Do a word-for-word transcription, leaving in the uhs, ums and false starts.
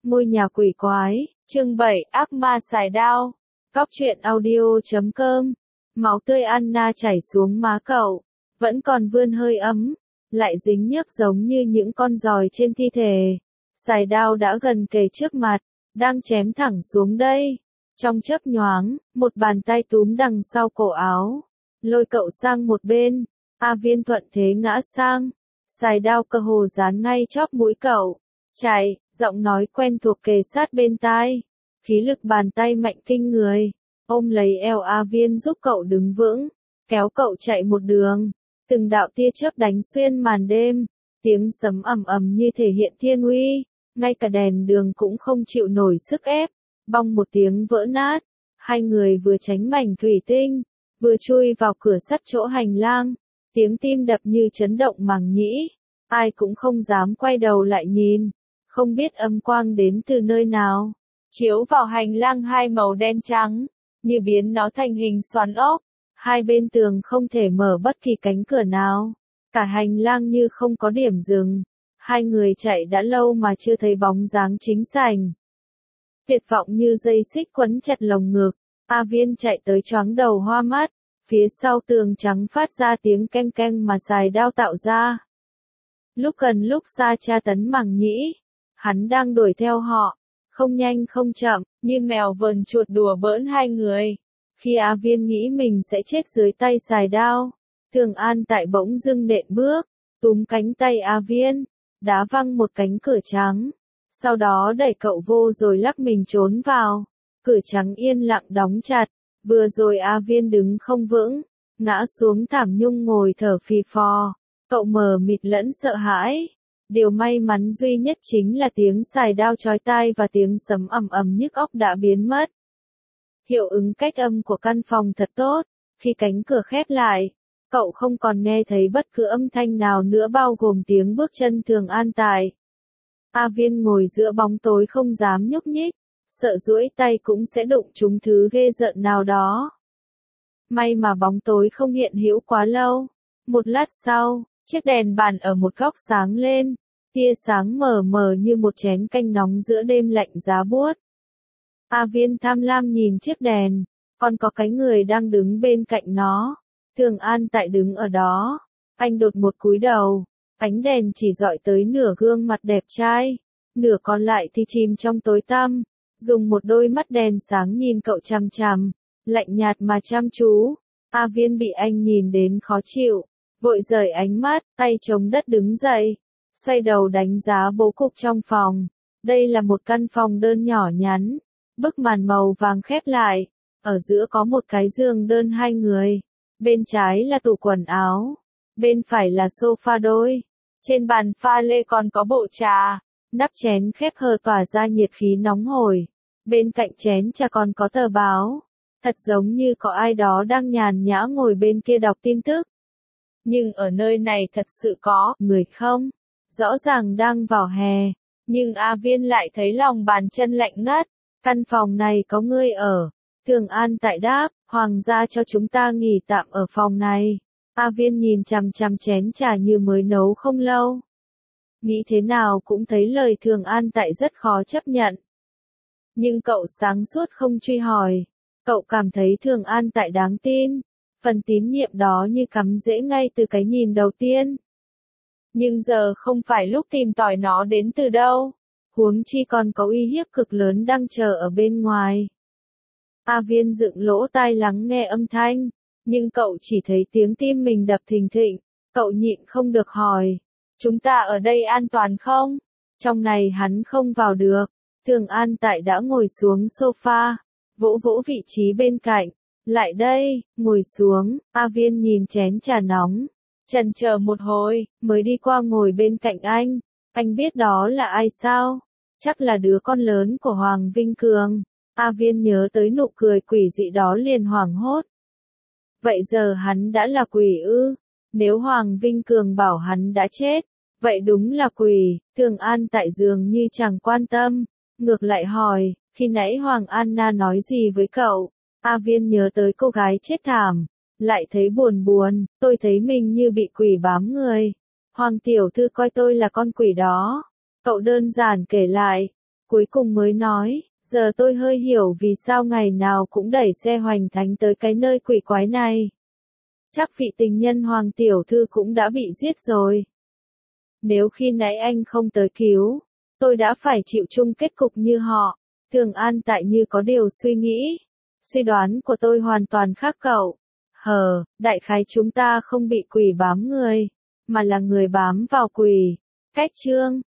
Ngôi nhà quỷ quái, chương bảy, ác ma xài đao. Cóc truyện audio chấm com. Máu tươi Anna chảy xuống má cậu, vẫn còn vươn hơi ấm, lại dính nhớp giống như những con giòi trên thi thể. Xài đao đã gần kề trước mặt, đang chém thẳng xuống đây. Trong chớp nhoáng, một bàn tay túm đằng sau cổ áo, lôi cậu sang một bên. A Viên thuận thế ngã sang, xài đao cơ hồ dán ngay chóp mũi cậu. Chạy, giọng nói quen thuộc kề sát bên tai. Khí lực bàn tay mạnh kinh người, ôm lấy eo A Viên giúp cậu đứng vững, kéo cậu chạy một đường. Từng đạo tia chớp đánh xuyên màn đêm, tiếng sấm ầm ầm như thể hiện thiên uy, ngay cả đèn đường cũng không chịu nổi sức ép, bong một tiếng vỡ nát. Hai người vừa tránh mảnh thủy tinh, vừa chui vào cửa sắt chỗ hành lang, tiếng tim đập như chấn động màng nhĩ, ai cũng không dám quay đầu lại nhìn. Không biết âm quang đến từ nơi nào, chiếu vào hành lang hai màu đen trắng, như biến nó thành hình xoắn ốc. Hai bên tường không thể mở bất kỳ cánh cửa nào, cả hành lang như không có điểm dừng. Hai người chạy đã lâu mà chưa thấy bóng dáng chính sảnh. Tuyệt vọng như dây xích quấn chặt lồng ngực, A Viên chạy tới choáng đầu hoa mắt, phía sau tường trắng phát ra tiếng keng keng mà xài đao tạo ra. Lúc gần lúc xa tra tấn màng nhĩ. Hắn đang đuổi theo họ, không nhanh không chậm, như mèo vờn chuột đùa bỡn hai người. Khi A Viên nghĩ mình sẽ chết dưới tay xài đao, Thường An Tại bỗng dưng nện bước, túm cánh tay A Viên, đá văng một cánh cửa trắng. Sau đó đẩy cậu vô rồi lắc mình trốn vào. Cửa trắng yên lặng đóng chặt, vừa rồi A Viên đứng không vững, ngã xuống thảm nhung ngồi thở phì phò. Cậu mờ mịt lẫn sợ hãi. Điều may mắn duy nhất chính là tiếng xài đao chói tai và tiếng sấm ầm ầm nhức óc đã biến mất. Hiệu ứng cách âm của căn phòng thật tốt, khi cánh cửa khép lại, cậu không còn nghe thấy bất cứ âm thanh nào nữa bao gồm tiếng bước chân Thường An Tại. A Viên ngồi giữa bóng tối không dám nhúc nhích, sợ duỗi tay cũng sẽ đụng trúng thứ ghê rợn nào đó. May mà bóng tối không hiện hữu quá lâu. Một lát sau, chiếc đèn bàn ở một góc sáng lên, tia sáng mờ mờ như một chén canh nóng giữa đêm lạnh giá buốt. A Viên tham lam nhìn chiếc đèn, còn có cái người đang đứng bên cạnh nó. Thường An Tại đứng ở đó, anh đột một cúi đầu, ánh đèn chỉ dọi tới nửa gương mặt đẹp trai, nửa còn lại thì chìm trong tối tăm, dùng một đôi mắt đèn sáng nhìn cậu chằm chằm, lạnh nhạt mà chăm chú. A Viên bị anh nhìn đến khó chịu, vội rời ánh mắt, tay chống đất đứng dậy, xoay đầu đánh giá bố cục trong phòng. Đây là một căn phòng đơn nhỏ nhắn, bức màn màu vàng khép lại, ở giữa có một cái giường đơn hai người, bên trái là tủ quần áo, bên phải là sofa đôi, trên bàn pha lê còn có bộ trà, nắp chén khép hờ tỏa ra nhiệt khí nóng hổi, bên cạnh chén trà còn có tờ báo, thật giống như có ai đó đang nhàn nhã ngồi bên kia đọc tin tức. Nhưng ở nơi này thật sự có người không? Rõ ràng đang vào hè, nhưng A Viên lại thấy lòng bàn chân lạnh ngắt. Căn phòng này có người ở. Thường An Tại đáp, Hoàng gia cho chúng ta nghỉ tạm ở phòng này. A Viên nhìn chằm chằm chén trà như mới nấu không lâu. Nghĩ thế nào cũng thấy lời Thường An Tại rất khó chấp nhận. Nhưng cậu sáng suốt không truy hỏi. Cậu cảm thấy Thường An Tại đáng tin. Phần tín nhiệm đó như cắm rễ ngay từ cái nhìn đầu tiên. Nhưng giờ không phải lúc tìm tòi nó đến từ đâu. Huống chi còn có uy hiếp cực lớn đang chờ ở bên ngoài. A Viên dựng lỗ tai lắng nghe âm thanh, nhưng cậu chỉ thấy tiếng tim mình đập thình thịch. Cậu nhịn không được hỏi, chúng ta ở đây an toàn không? Trong này hắn không vào được. Thường An Tại đã ngồi xuống sofa, vỗ vỗ vị trí bên cạnh. Lại đây, ngồi xuống. A Viên nhìn chén trà nóng, chần chờ một hồi, mới đi qua ngồi bên cạnh anh. Anh biết đó là ai sao? Chắc là đứa con lớn của Hoàng Vinh Cường. A Viên nhớ tới nụ cười quỷ dị đó liền hoảng hốt. Vậy giờ hắn đã là quỷ ư? Nếu Hoàng Vinh Cường bảo hắn đã chết, vậy đúng là quỷ. Thường An Tại dường như chẳng quan tâm, ngược lại hỏi, khi nãy Hoàng Anna nói gì với cậu? A Viên nhớ tới cô gái chết thảm, lại thấy buồn buồn, tôi thấy mình như bị quỷ bám người. Hoàng tiểu thư coi tôi là con quỷ đó. Cậu đơn giản kể lại, cuối cùng mới nói, giờ tôi hơi hiểu vì sao ngày nào cũng đẩy xe hoành thánh tới cái nơi quỷ quái này. Chắc vị tình nhân Hoàng tiểu thư cũng đã bị giết rồi. Nếu khi nãy anh không tới cứu, tôi đã phải chịu chung kết cục như họ. Thường An tại như có điều suy nghĩ. Suy đoán của tôi hoàn toàn khác cậu. Hờ, đại khái chúng ta không bị quỷ bám người, mà là người bám vào quỷ. Cách chương